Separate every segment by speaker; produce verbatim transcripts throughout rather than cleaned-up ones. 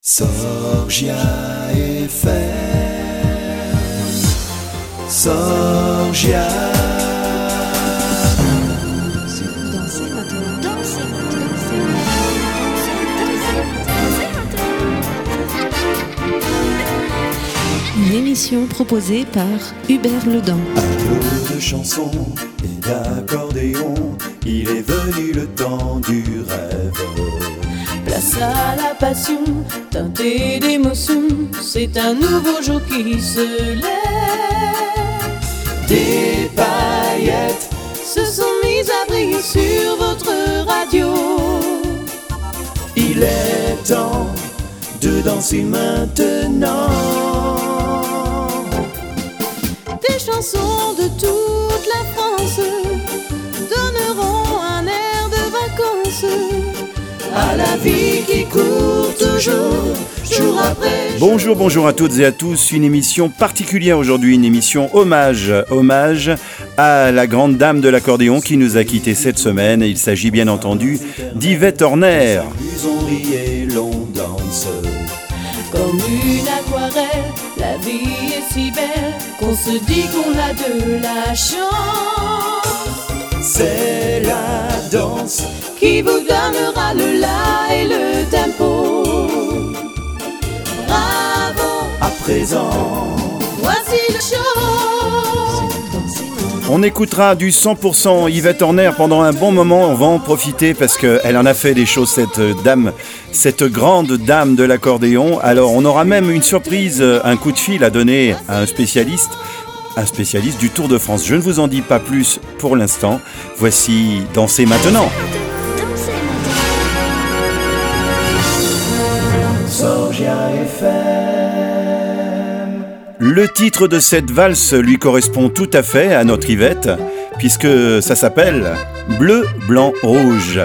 Speaker 1: Sorgia F M, Sorgia.
Speaker 2: Dansez maintenant, dansez maintenant, dansez maintenant. Une émission proposée par Hubert Ledan.
Speaker 1: À l'eau de chansons et d'accordéon, il est venu le temps du rêve.
Speaker 3: Place à la passion, teintée d'émotion, c'est un nouveau jour qui se lève.
Speaker 1: Des paillettes
Speaker 3: se sont mises à briller sur votre radio.
Speaker 1: Il est temps de danser maintenant.
Speaker 3: Des chansons de toute la France donneront un air de vacances à la vie qui court toujours, jour après jour.
Speaker 4: Bonjour, bonjour à toutes et à tous. Une émission particulière aujourd'hui, une émission hommage, hommage à la grande dame de l'accordéon qui nous a quittés cette semaine. Il s'agit bien entendu d'Yvette Horner.
Speaker 1: Plus on rit et l'on danse.
Speaker 3: Comme une aquarelle, la vie est si belle qu'on se dit qu'on a de la chance.
Speaker 1: C'est la danse
Speaker 3: qui vous donnera le la et le tempo. Bravo,
Speaker 1: à présent.
Speaker 3: voici le show.
Speaker 4: On écoutera du cent pour cent Yvette Horner pendant un bon moment. On va en profiter parce qu'elle en a fait des choses, cette dame, cette grande dame de l'accordéon. Alors on aura même une surprise, un coup de fil à donner à un spécialiste. Un spécialiste du Tour de France. Je ne vous en dis pas plus pour l'instant. Voici Dansez maintenant.
Speaker 1: Sorgia F M.
Speaker 4: Le titre de cette valse lui correspond tout à fait à notre Yvette, puisque ça s'appelle Bleu, Blanc, Rouge.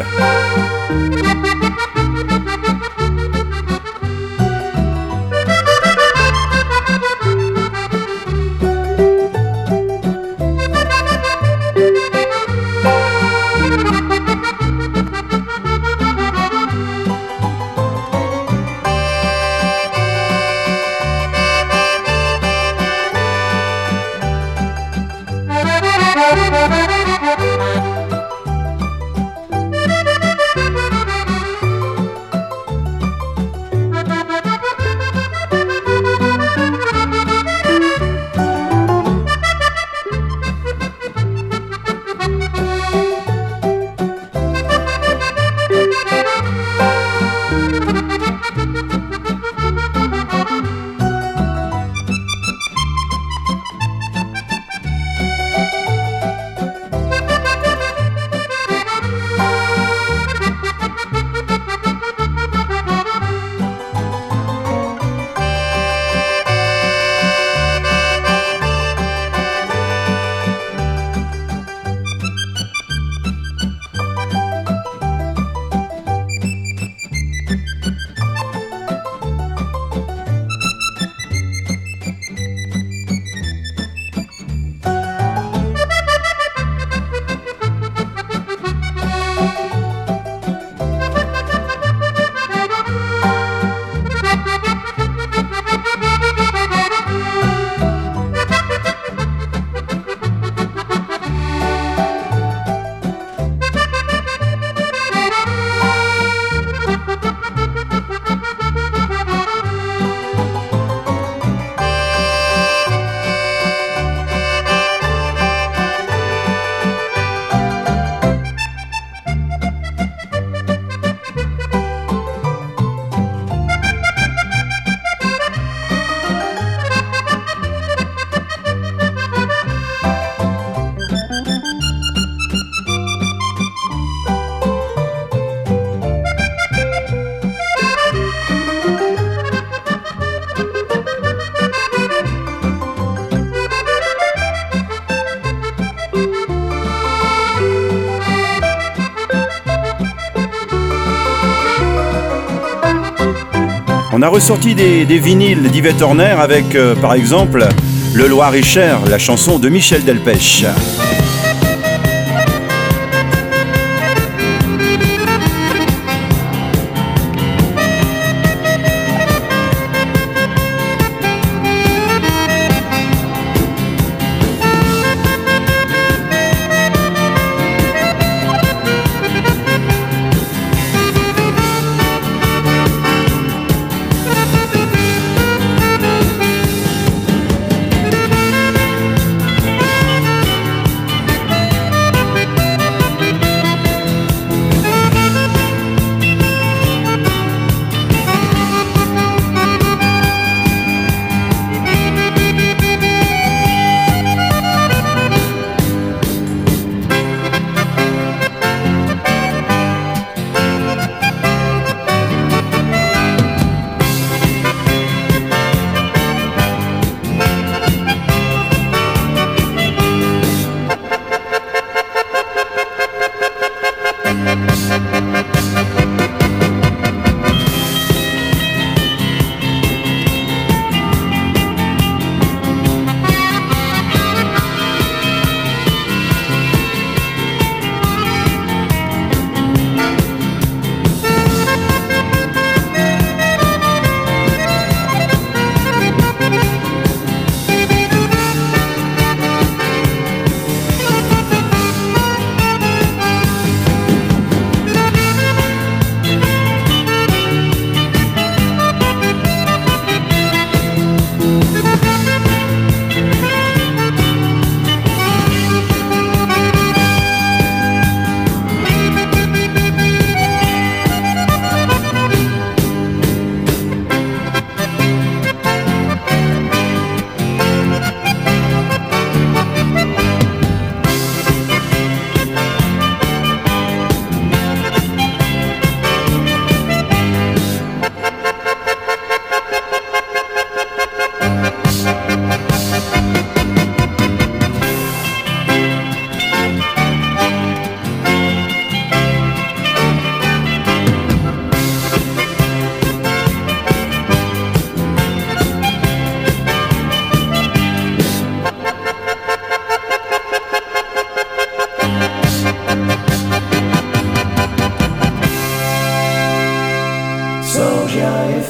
Speaker 4: On a ressorti des, des vinyles d'Yvette Horner avec, euh, par exemple, Le Loir-et-Cher, la chanson de Michel Delpech.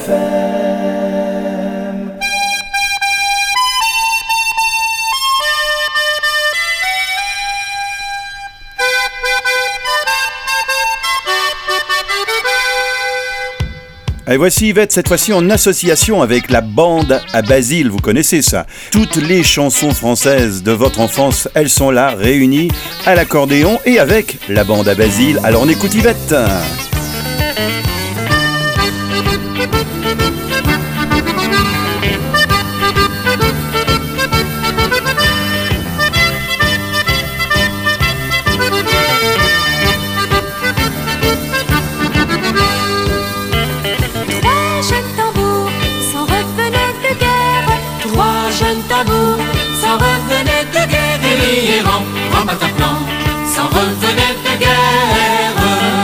Speaker 1: F M.
Speaker 4: Et voici Yvette, cette fois-ci en association avec la bande à Basile, vous connaissez ça. Toutes les chansons françaises de votre enfance, elles sont là, réunies à l'accordéon et avec la bande à Basile. Alors on écoute Yvette.
Speaker 3: S'en revenait de guerre, et errant, en Bataclan, s'en revenait de guerre.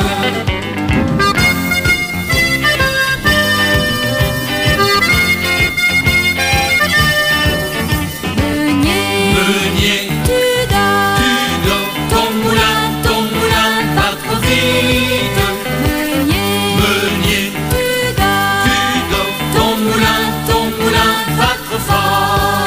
Speaker 3: Meunier, Meunier, tu dors, tu dors, ton moulin, ton moulin va trop vite. Meunier, Meunier, tu dors, tu dors, ton moulin, ton moulin va trop fort.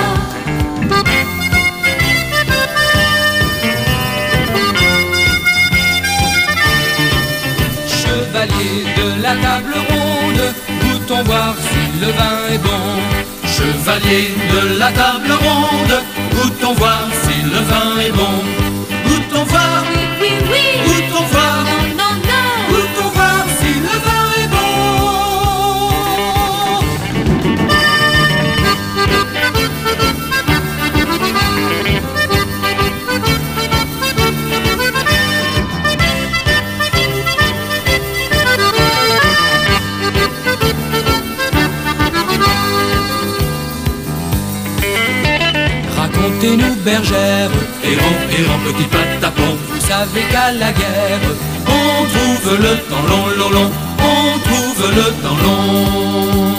Speaker 3: De la table ronde, goûtons voir si le vin est bon. Chevalier de la table ronde, goûtons voir si le vin est bon. Goûtons voir, oui, oui, oui. Goûtons voir, non, non, non. Goûtons voir si le vin est bon. Racontez-nous bergère, errant, errant, petit patapon. Vous savez qu'à la guerre, on trouve le temps long, long, long. On trouve le temps long.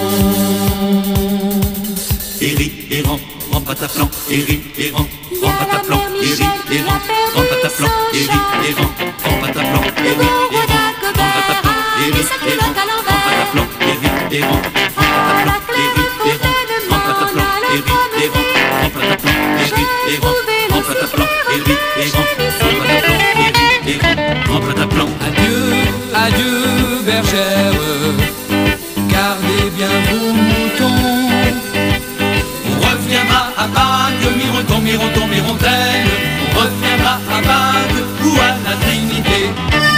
Speaker 3: Erri, errant, en pataplan, erri, errant, en pataplan, erri, errant, en pataplan, erri, errant, en pataplan, erri, errant, en pataplan, erri, errant, en pataplan, erri, errant, en pataplan, erri, errant, en pataplan, erri, errant. En pataplan, erri, errant, en pataplan, erri, errant, en pataplan, erri, errant, en pataplan. Adieu, adieu, bergère, gardez bien vos moutons. On reviendra à Bague, mironton, mironton, mirontelle. On reviendra à Bague ou à la Trinité.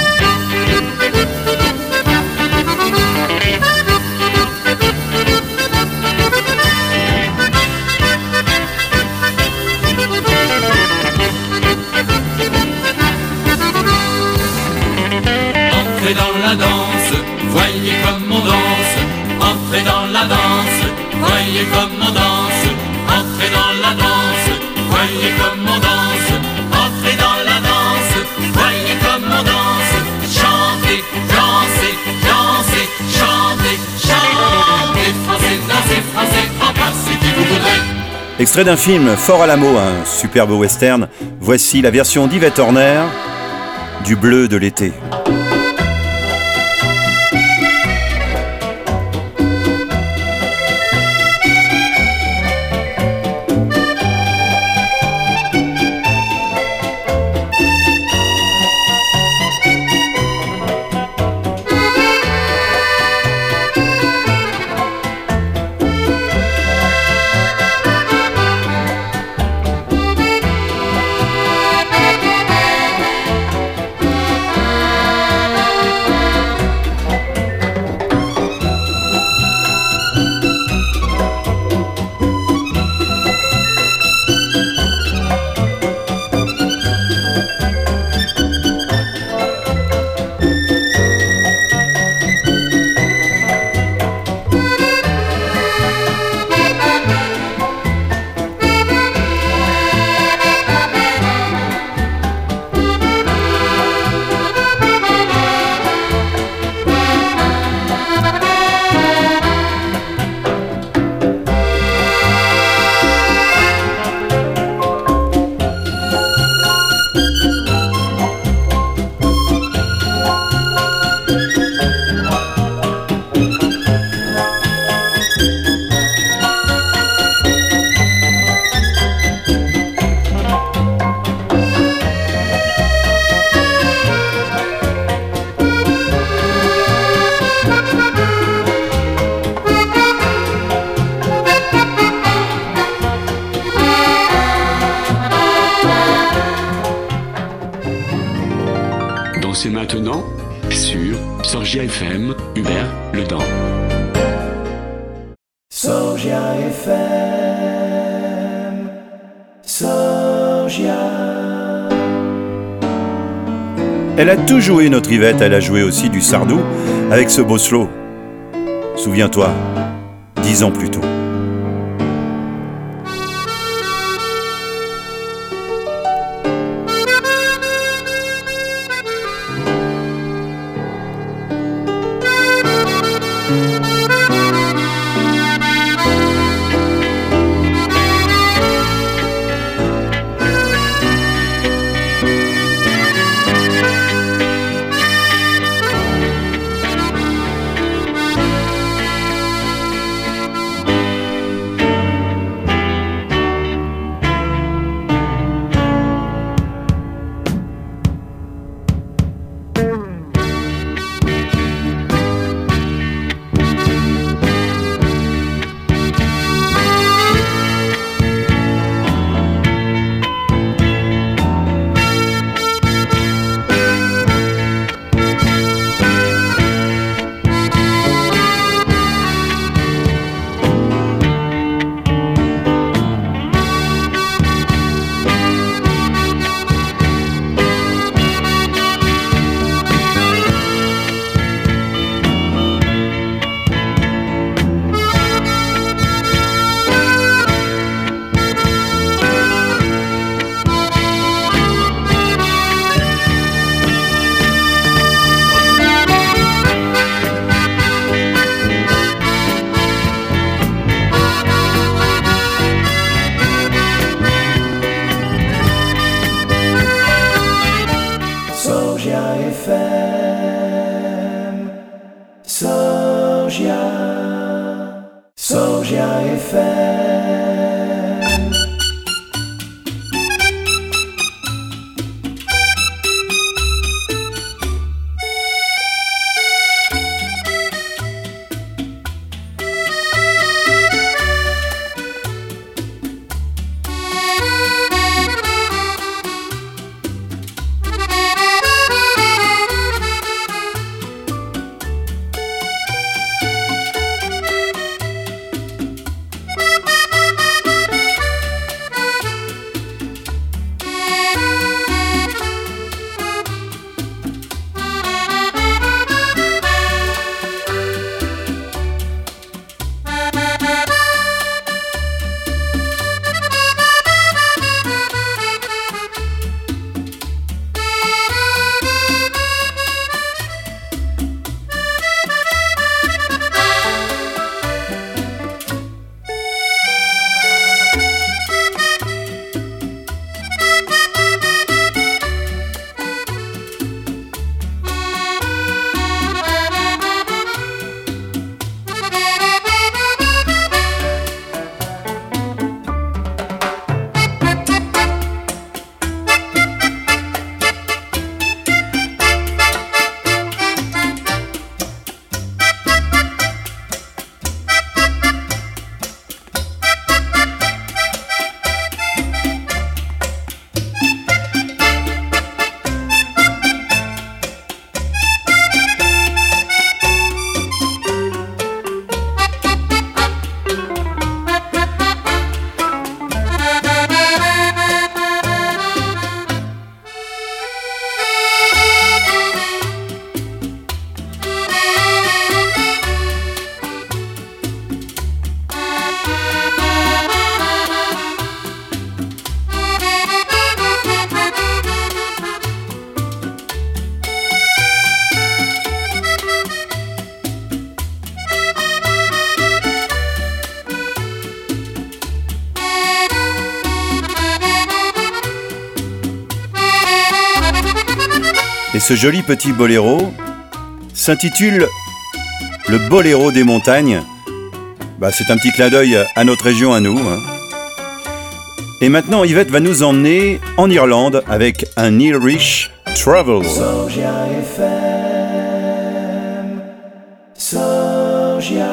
Speaker 3: Entrez dans la danse, voyez comme on danse. Entrez dans la danse, voyez comme on danse. Entrez dans la danse, voyez comme on danse. Entrez dans la danse, voyez comme on danse. Chantez, dansez, dansez, chantez, chantez. Français, dansez, français, en passez qui vous voudrez.
Speaker 4: Extrait d'un film Fort Alamo, un superbe western. Voici la version d'Yvette Horner du Bleu de l'été.
Speaker 5: C'est maintenant sur Sorgia F M, Hubert Le Dain.
Speaker 1: Sorgia F M, Sorgia.
Speaker 4: Elle a tout joué, notre Yvette, elle a joué aussi du Sardou avec ce beau slow. Souviens-toi, dix ans plus tôt. Et ce joli petit boléro s'intitule Le Boléro des montagnes. Bah, c'est un petit clin d'œil à notre région, à nous. Hein. Et maintenant, Yvette va nous emmener en Irlande avec un Irish Travel.
Speaker 1: Sorgia F M, Sorgia.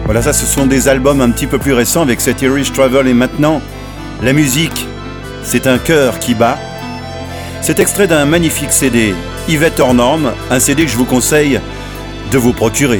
Speaker 4: Voilà, ça, ce sont des albums un petit peu plus récents avec cet Irish Travel. Et maintenant, la musique, c'est un cœur qui bat. C'est extrait d'un magnifique C D, Yvette hors norme, un C D que je vous conseille de vous procurer.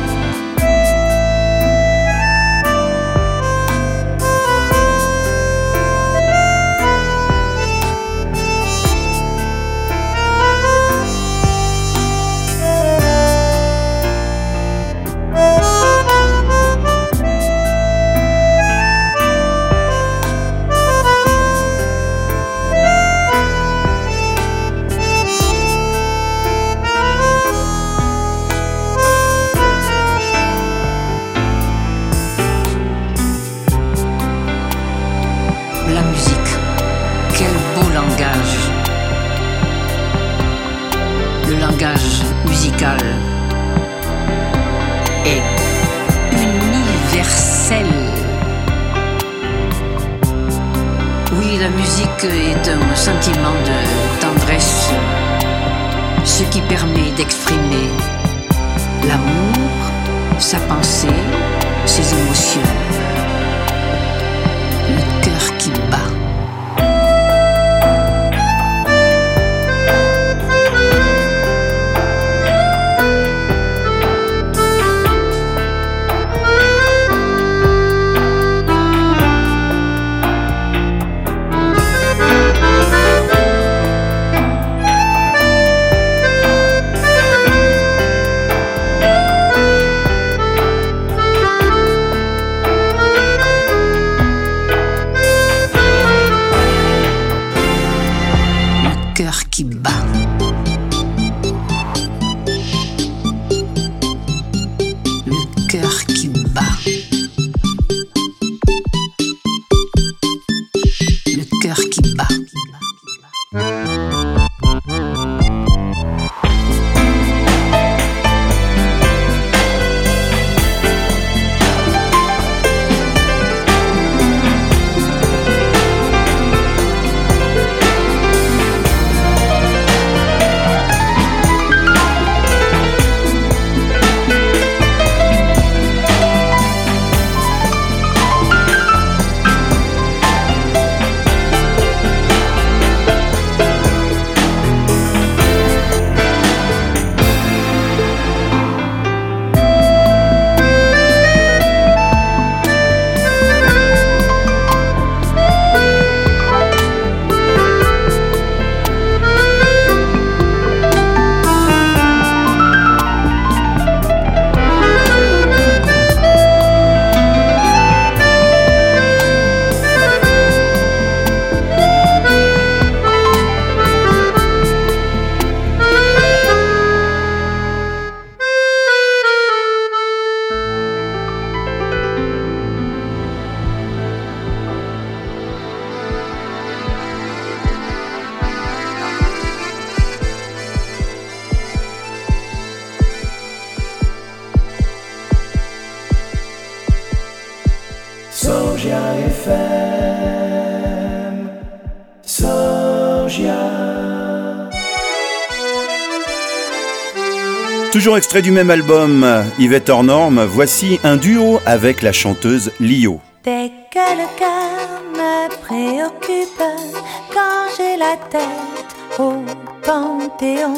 Speaker 4: Toujours extrait du même album, Yvette hors norme, voici un duo avec la chanteuse Lio.
Speaker 3: Dès que le cœur me préoccupe, quand j'ai la tête au Panthéon,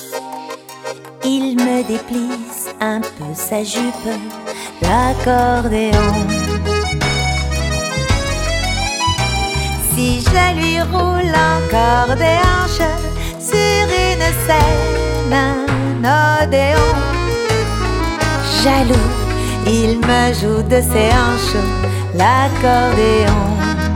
Speaker 3: il me déplisse un peu sa jupe, l'accordéon. Si je lui roule encore des hanches sur une scène, un odéon, jaloux, il me joue de ses hanches l'accordéon.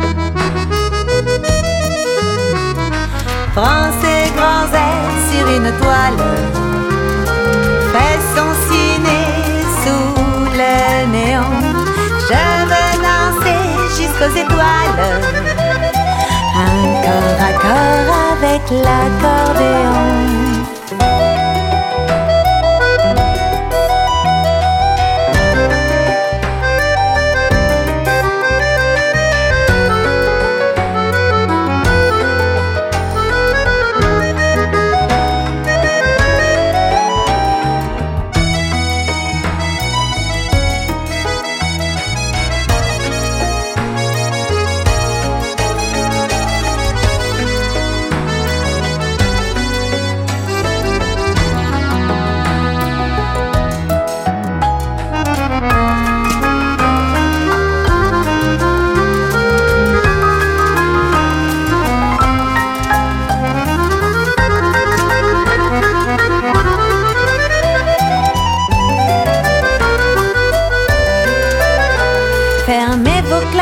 Speaker 3: Prend ses grands airs sur une toile, fait son ciné sous le néon. Je veux danser jusqu'aux étoiles, un corps à corps avec l'accordéon.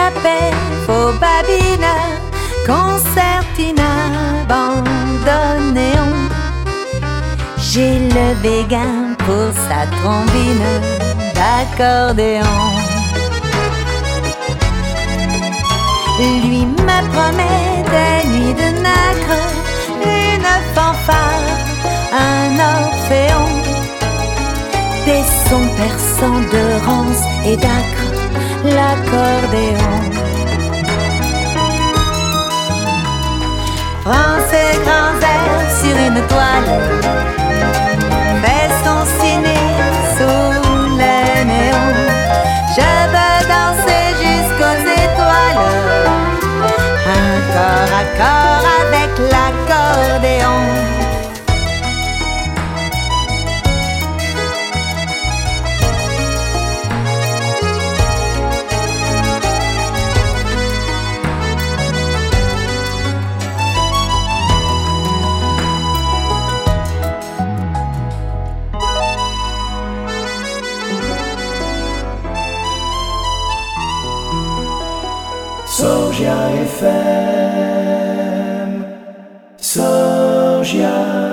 Speaker 3: paix, faux babine, concertina, bandoneon. J'ai le béguin pour sa trombine d'accordéon. Lui me promet des nuits de nacre, une fanfare, un orphéon, des sons perçants de rance et d'acre, l'accordéon. Français grands airs sur une toile, fait son ciné sous les néons. Je veux danser jusqu'aux étoiles, un corps à corps avec l'accordéon.
Speaker 1: Sorgia F M, Sorgia.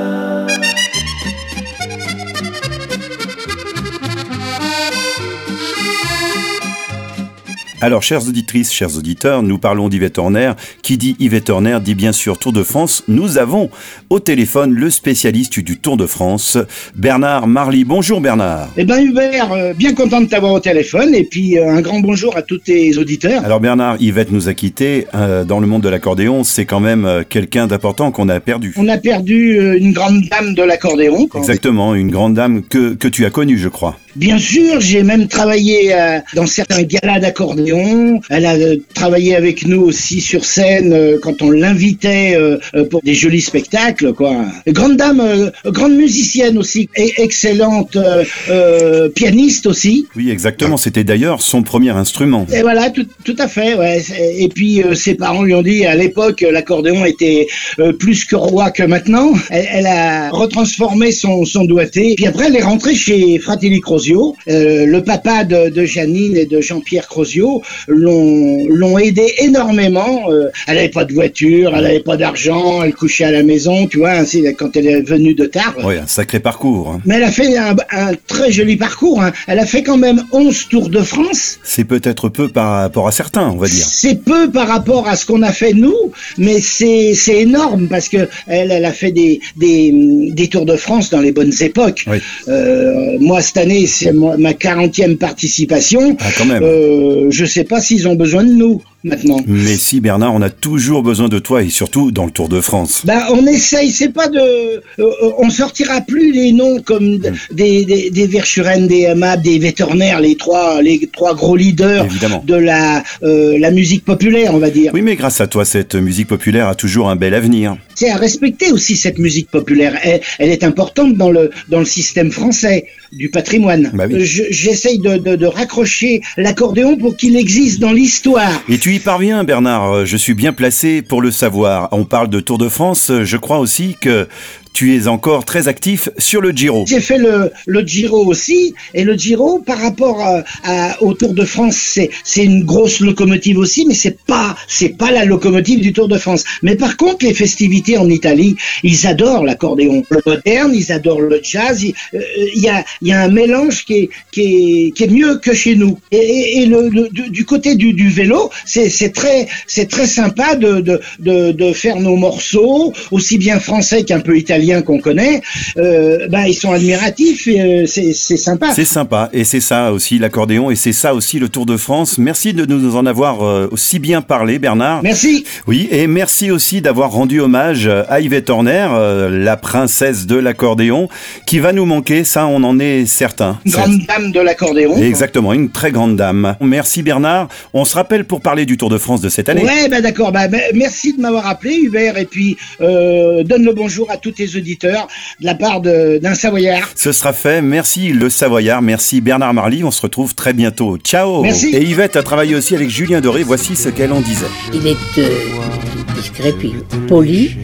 Speaker 4: Alors, chères auditrices, chers auditeurs, nous parlons d'Yvette Horner. Qui dit Yvette Horner dit bien sûr Tour de France. Nous avons au téléphone le spécialiste du Tour de France, Bernard Marly. Bonjour Bernard.
Speaker 6: Eh ben Hubert, euh, bien content de t'avoir au téléphone et puis euh, un grand bonjour à tous tes auditeurs.
Speaker 4: Alors Bernard, Yvette nous a quittés. Euh, dans le monde de l'accordéon, c'est quand même euh, quelqu'un d'important qu'on a perdu.
Speaker 6: On a perdu euh, une grande dame de l'accordéon.
Speaker 4: Exactement, une grande dame que, que tu as connue, je crois.
Speaker 6: Bien sûr, j'ai même travaillé euh, dans certains galas d'accordéon. Elle a euh, travaillé avec nous aussi sur scène euh, quand on l'invitait euh, euh, pour des jolis spectacles, quoi. Grande dame, euh, grande musicienne aussi, et excellente euh, euh, pianiste aussi.
Speaker 4: Oui, exactement. C'était d'ailleurs son premier instrument.
Speaker 6: Et voilà, tout, tout à fait. Ouais. Et puis euh, ses parents lui ont dit à l'époque l'accordéon était euh, plus que roi que maintenant. Elle, elle a retransformé son, son doigté. Puis après, elle est rentrée chez Fratelli Crosio. Euh, le papa de, de Janine et de Jean-Pierre Crosio l'ont, l'ont aidé énormément. Euh, elle n'avait pas de voiture, elle n'avait pas d'argent, elle couchait à la maison, tu vois, ainsi, quand elle est venue de Tarbes.
Speaker 4: Oui, un sacré parcours. Hein.
Speaker 6: Mais elle a fait un, un très joli parcours. Hein. Elle a fait quand même onze Tours de France.
Speaker 4: C'est peut-être peu par rapport à certains, on va dire.
Speaker 6: C'est peu par rapport à ce qu'on a fait nous, mais c'est, c'est énorme parce que elle, elle a fait des, des, des Tours de France dans les bonnes époques.
Speaker 4: Oui.
Speaker 6: Euh, moi, cette année, c'est ma quarantième participation.
Speaker 4: Ah, quand même.
Speaker 6: Euh, je sais pas s'ils ont besoin de nous maintenant.
Speaker 4: Mais si Bernard, on a toujours besoin de toi et surtout dans le Tour de France.
Speaker 6: Bah, on essaye, c'est pas de, euh, on sortira plus les noms comme d- mmh. des des des Verschuren, des Hamab, des Yvette Horner, les trois les trois gros leaders
Speaker 4: Évidemment.
Speaker 6: de la euh, la musique populaire, on va dire.
Speaker 4: Oui, mais grâce à toi, cette musique populaire a toujours un bel avenir.
Speaker 6: C'est à respecter aussi cette musique populaire. Elle, elle est importante dans le dans le système français du patrimoine.
Speaker 4: Bah oui.
Speaker 6: Je, j'essaye de, de de raccrocher l'accordéon pour qu'il existe dans l'histoire.
Speaker 4: Et tu y parviens, Bernard. Je suis bien placé pour le savoir. On parle de Tour de France. Je crois aussi que tu es encore très actif sur le Giro.
Speaker 6: J'ai fait le, le Giro aussi, et le Giro, par rapport à, à, au Tour de France, c'est, c'est une grosse locomotive aussi, mais c'est pas, c'est pas la locomotive du Tour de France. Mais par contre, les festivités en Italie, ils adorent l'accordéon. Le moderne, ils adorent le jazz. Il euh, y a, il y a un mélange qui est, qui est, qui est mieux que chez nous. Et, et, et le, le, du côté du, du vélo, c'est, c'est très, c'est très sympa de, de, de, de faire nos morceaux, aussi bien français qu'un peu italien qu'on connaît, euh, bah, ils sont admiratifs et euh, c'est, c'est sympa.
Speaker 4: C'est sympa et c'est ça aussi l'accordéon et c'est ça aussi le Tour de France. Merci de nous en avoir euh, aussi bien parlé, Bernard.
Speaker 6: Merci.
Speaker 4: Oui, et merci aussi d'avoir rendu hommage à Yvette Horner, euh, la princesse de l'accordéon, qui va nous manquer, ça on en est certain.
Speaker 6: Une grande dame de l'accordéon.
Speaker 4: Exactement, une très grande dame. Merci Bernard. On se rappelle pour parler du Tour de France de cette année.
Speaker 6: Ouais, bah d'accord. Bah, bah, merci de m'avoir appelé, Hubert, et puis euh, donne le bonjour à tous tes auditeurs de la part de, d'un Savoyard.
Speaker 4: Ce sera fait. Merci le Savoyard. Merci Bernard Marly. On se retrouve très bientôt. Ciao.
Speaker 6: Merci.
Speaker 4: Et Yvette a travaillé aussi avec Julien Doré. Voici ce qu'elle en disait.
Speaker 7: Il est euh, discret puis poli.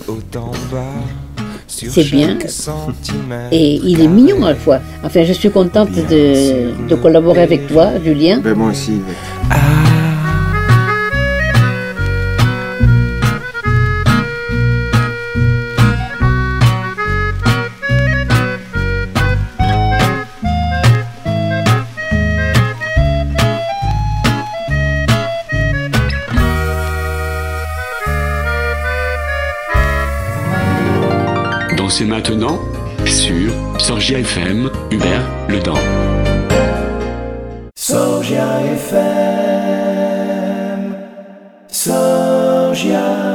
Speaker 7: C'est bien. Et il est mignon à la fois. Enfin, je suis contente de, de collaborer avec toi, Julien.
Speaker 8: Ben moi aussi.
Speaker 9: Ah,
Speaker 5: C'est maintenant sur Sorgia F M, Hubert Le Dent.
Speaker 1: Sorgia F M, Sorgia.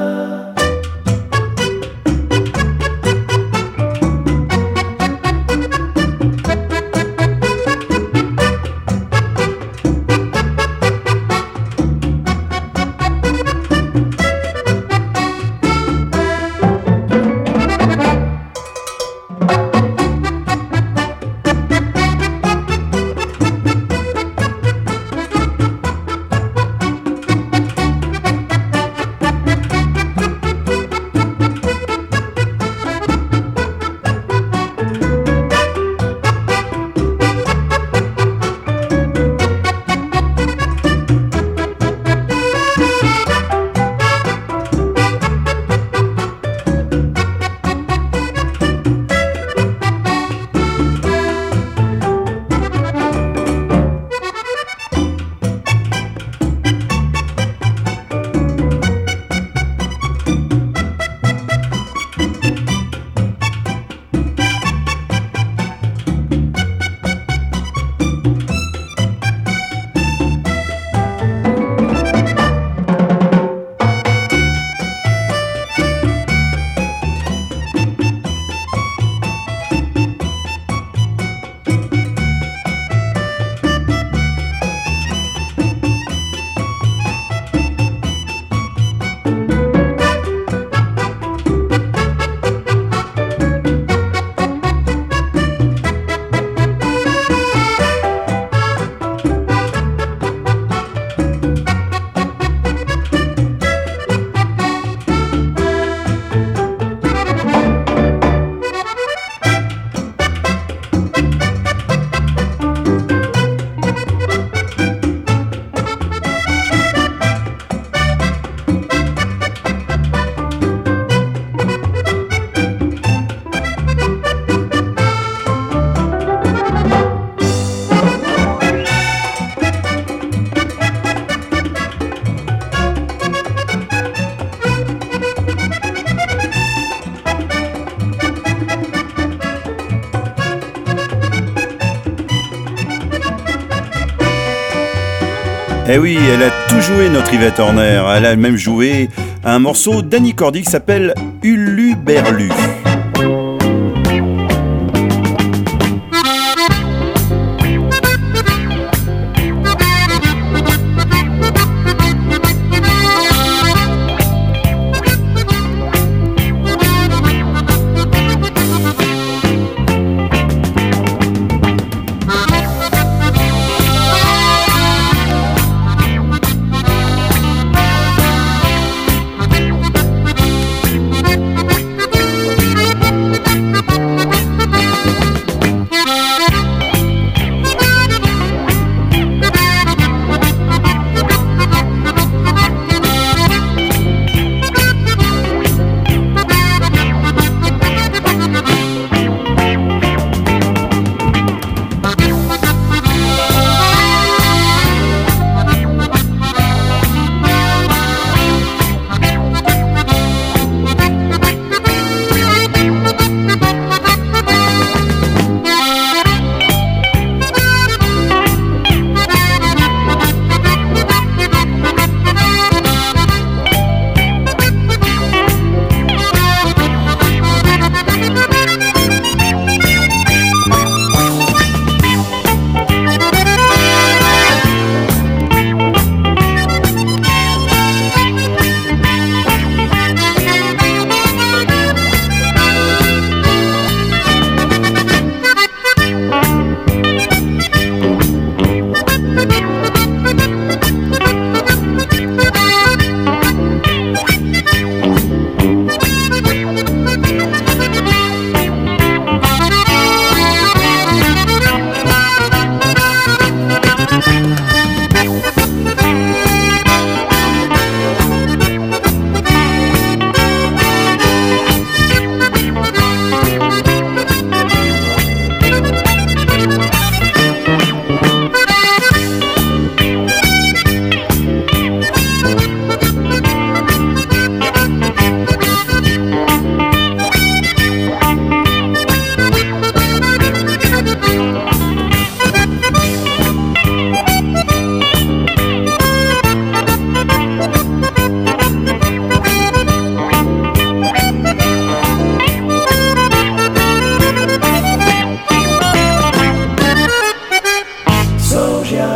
Speaker 4: Eh oui, elle a tout joué, notre Yvette Horner. Elle a même joué un morceau d'Annie Cordy qui s'appelle Uluberlu.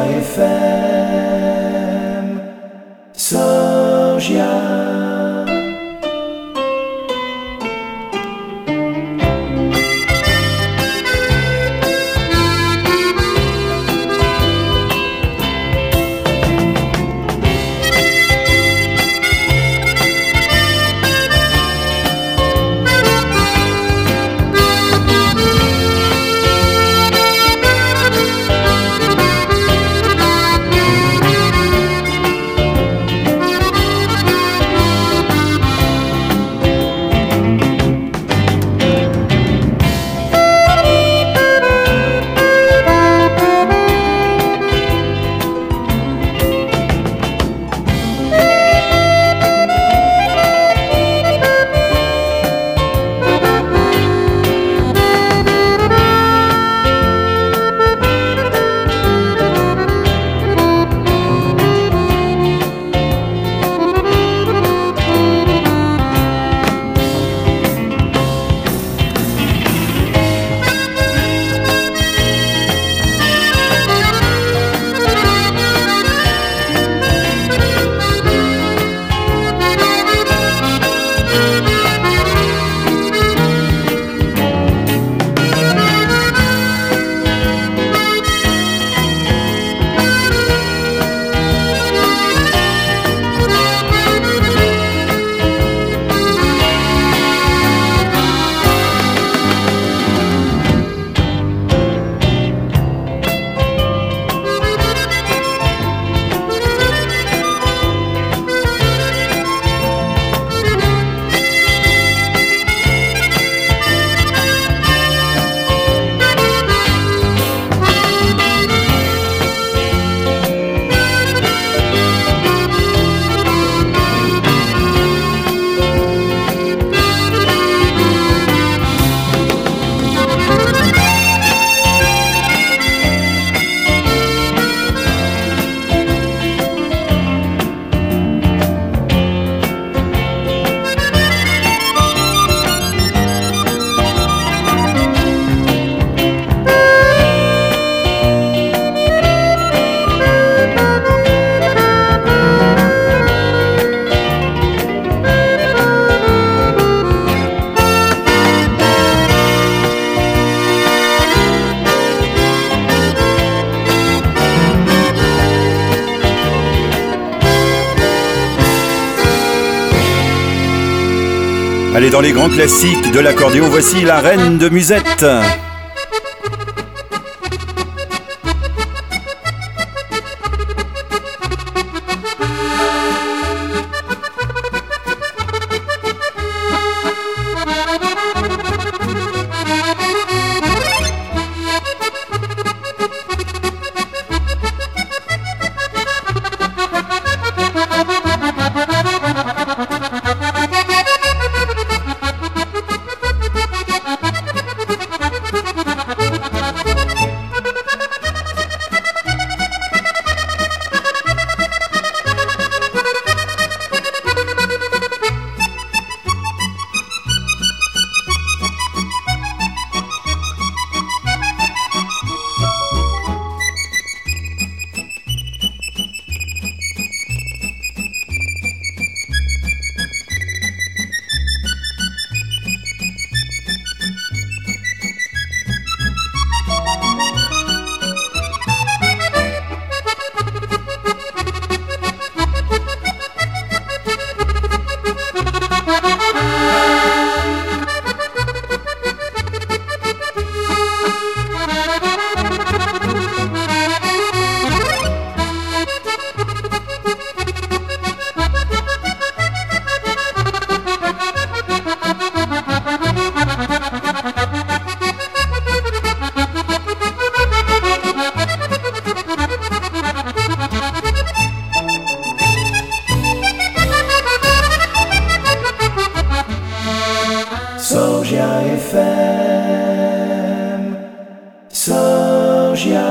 Speaker 1: F M, Sorgia.
Speaker 4: Allez, dans les grands classiques de l'accordéon, voici la Reine de Musette.
Speaker 1: Sorgia F M, Sorgia.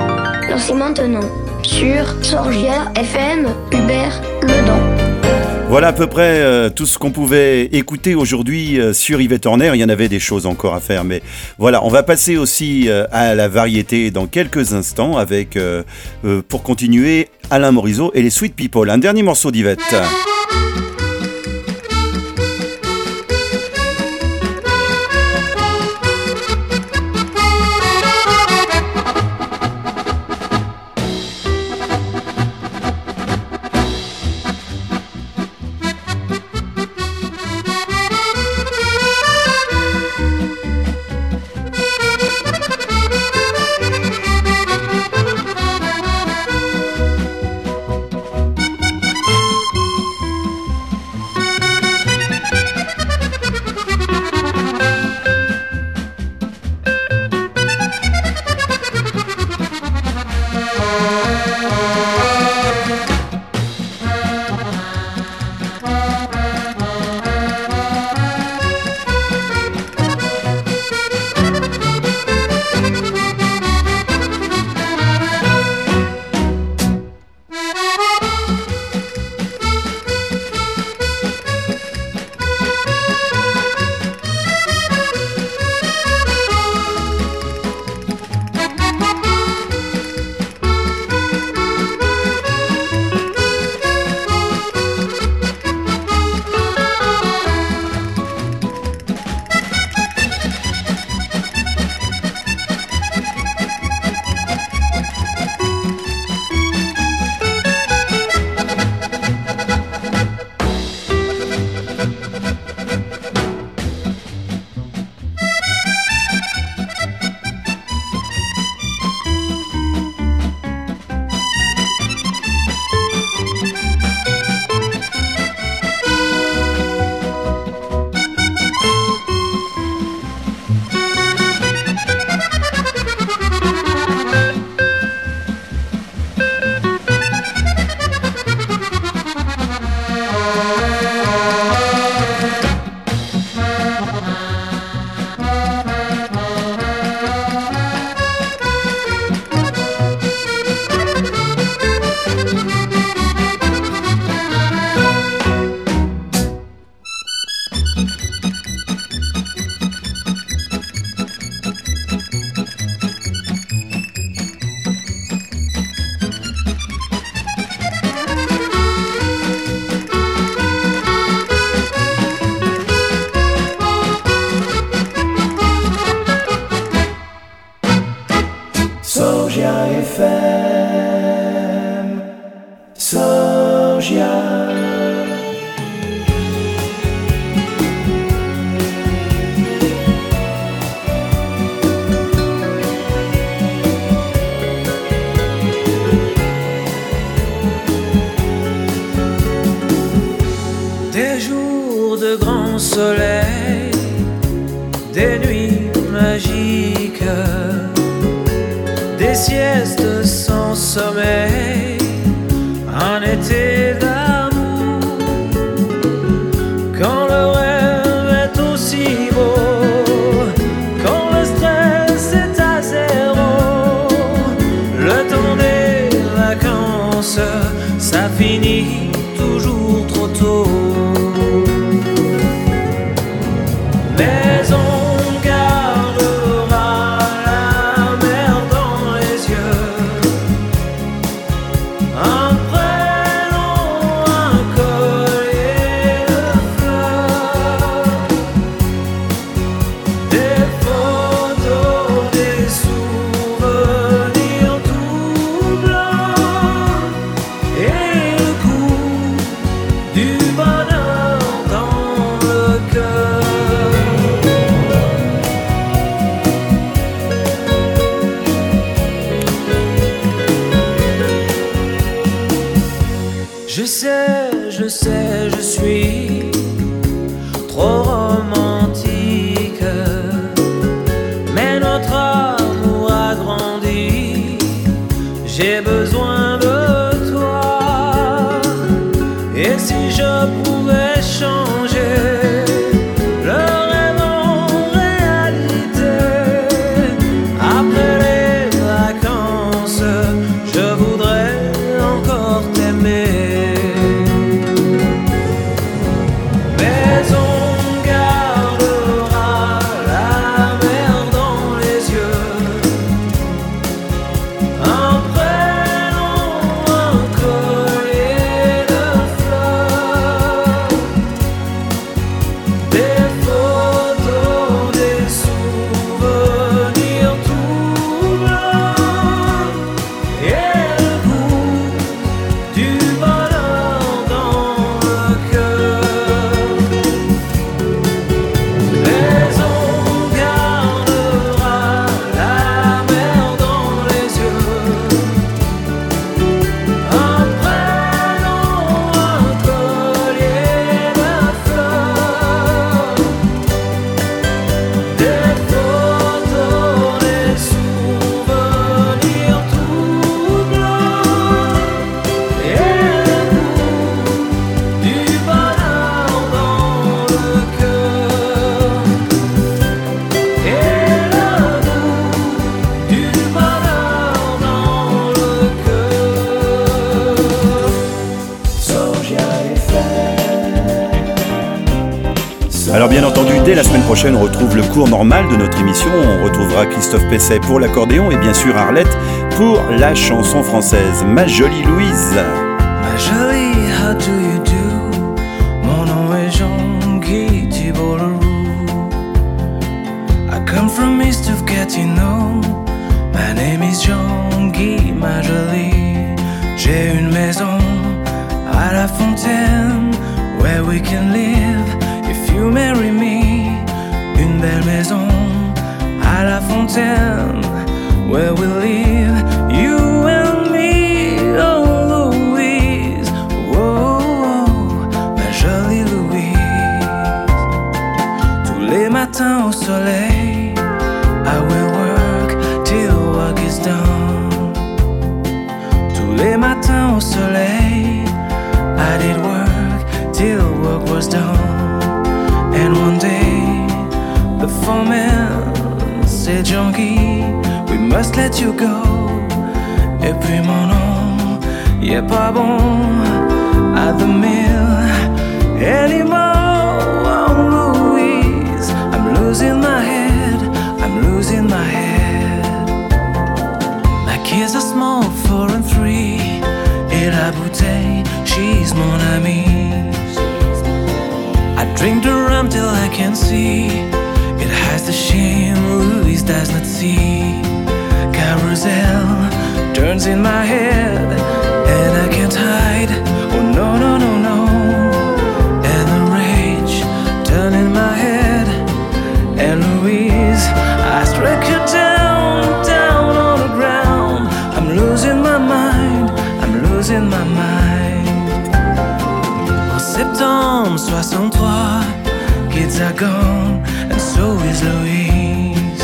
Speaker 8: Alors c'est maintenant sur Sorgia F M, Hubert Ledan.
Speaker 4: Voilà à peu près euh, tout ce qu'on pouvait écouter aujourd'hui euh, sur Yvette Horner. Il y en avait des choses encore à faire, mais voilà, on va passer aussi euh, à la variété dans quelques instants avec, euh, euh, pour continuer, Alain Morisot et les Sweet People. Un dernier morceau d'Yvette.
Speaker 8: Soleil, des nuits magiques, des siestes sans sommeil, un été d'amour. Quand le rêve est aussi beau, quand le stress est à zéro, le temps des vacances, ça finit toujours trop tôt. Mais on gardera la mer dans les yeux, un prénom, un collier de fleurs, des photos, des souvenirs tout blancs, et le goût du bonheur dans le cœur. Je sais, je sais, je suis trop romantique, mais notre amour a grandi, j'ai besoin de toi, et si je pouvais changer le rêve en réalité, après les vacances, je voudrais encore t'aimer.
Speaker 4: Alors bien entendu, dès la semaine prochaine, on retrouve le cours normal de notre émission. On retrouvera Christophe Pesset pour l'accordéon et bien sûr Arlette pour la chanson française. Ma jolie Louise.
Speaker 8: Ma jolie, how do you do? Mon nom est Jean-Guy Thibault-Leroux. I come from east of Gatineau. My name is Jean-Guy, ma jolie. J'ai une maison à la fontaine where we can live if you marry me. Une belle maison à la fontaine where we live, you and me. Oh Louise, oh, oh ma jolie Louise. Tous les matins au soleil, I will work till work is done. Tous les matins au soleil, I did work till work was done. And one day, the foreman said, Jean-Guy, we must let you go. Et puis mon nom, y'a pas bon at the mill anymore. Oh Louise, I'm losing my head, I'm losing my head. My kids are small, four and three. Et la bouteille, she's mon amie. I drink the rum till I can see. It has the shame Louise does not see. Carousel turns in my head and I can't hide. Oh no, no, no, no. And the rage turn in my head. And Louise, I strike her down, down on the ground. I'm losing my mind, I'm losing my mind. En septembre soixante-trois, kids are gone and so is Louise.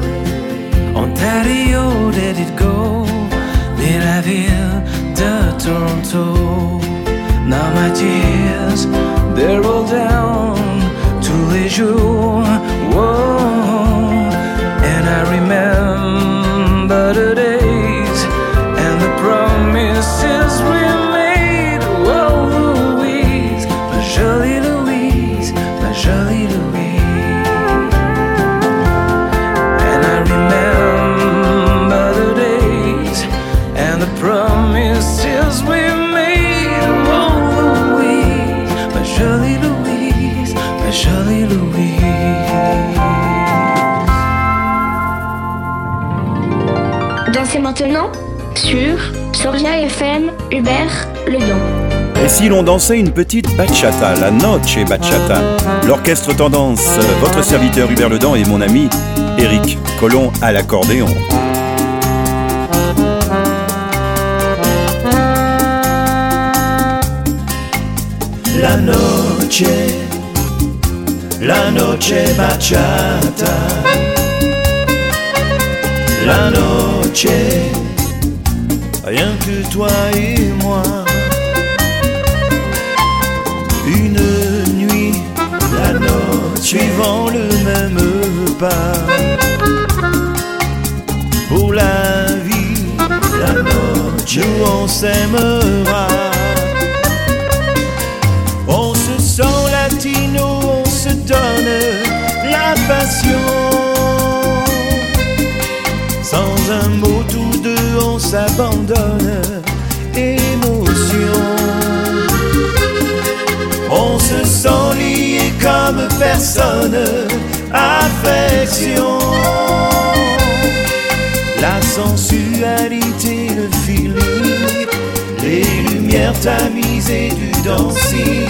Speaker 8: Ontario, let it go, de la ville de Toronto. Now my tears, they're all down tous les jours. Whoa. And I remember the days and the promises we made. Whoa, Louise, ma jolie Louise, ma jolie Louise. And I remember the days and the promises we made. Whoa, Louise, ma jolie Louise, ma jolie Louise.
Speaker 9: Dansez maintenant sur Sorgia F M, Hubert Ledon.
Speaker 4: Et si l'on dansait une petite bachata, la noche bachata, l'orchestre tendance, votre serviteur Hubert Ledon et mon ami Éric Collomb à l'accordéon.
Speaker 1: La noche, la noche bachata, la noche, rien que toi et moi. Une nuit, la noche, suivant le même pas. Pour la vie, la noche, nous on s'aimera. On se sent latino, on se donne la passion. Sans un mot, tous deux, on s'abandonne. Émotion. On se sent lié comme personne. Affection. La sensualité, le feeling, les lumières tamisées du dancing.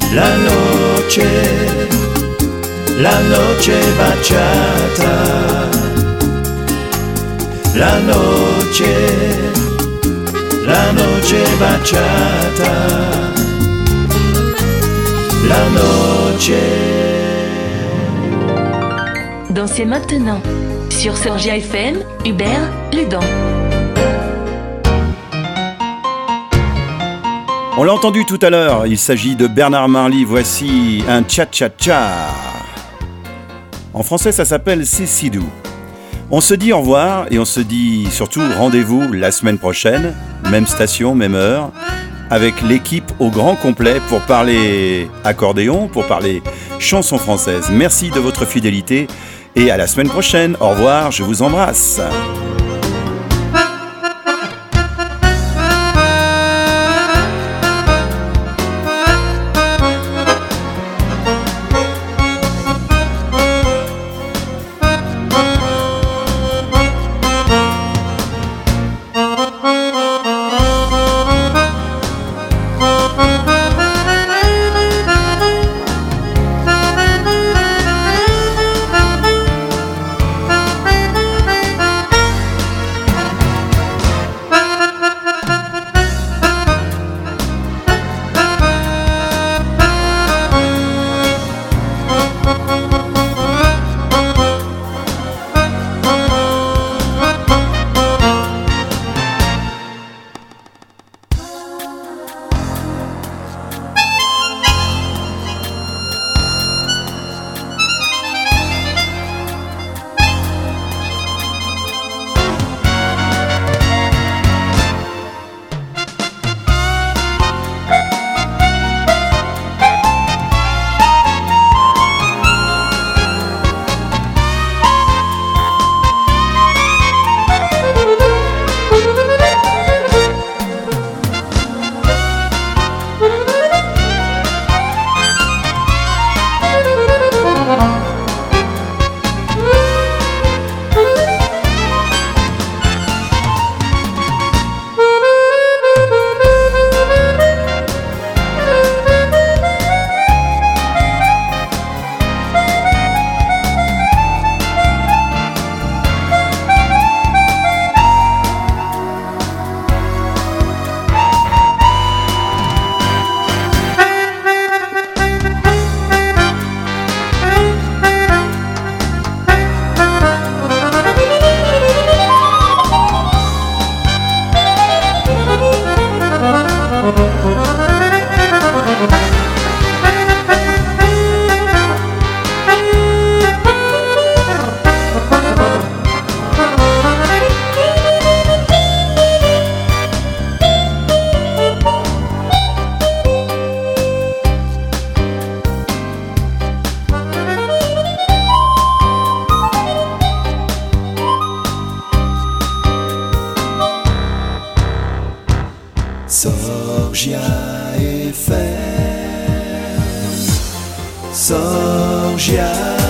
Speaker 1: La noche, la noche bachata. La noche, la noche bachata. La noche.
Speaker 9: Dansez maintenant sur Sorgia F M, Hubert Ledan.
Speaker 4: On l'a entendu tout à l'heure, il s'agit de Bernard Marly, voici un cha-cha-cha. En français, ça s'appelle Cécidou. On se dit au revoir et on se dit surtout rendez-vous la semaine prochaine, même station, même heure, avec l'équipe au grand complet pour parler accordéon, pour parler chansons françaises. Merci de votre fidélité et à la semaine prochaine. Au revoir, je vous embrasse.
Speaker 1: Sorgia F M, Sorgia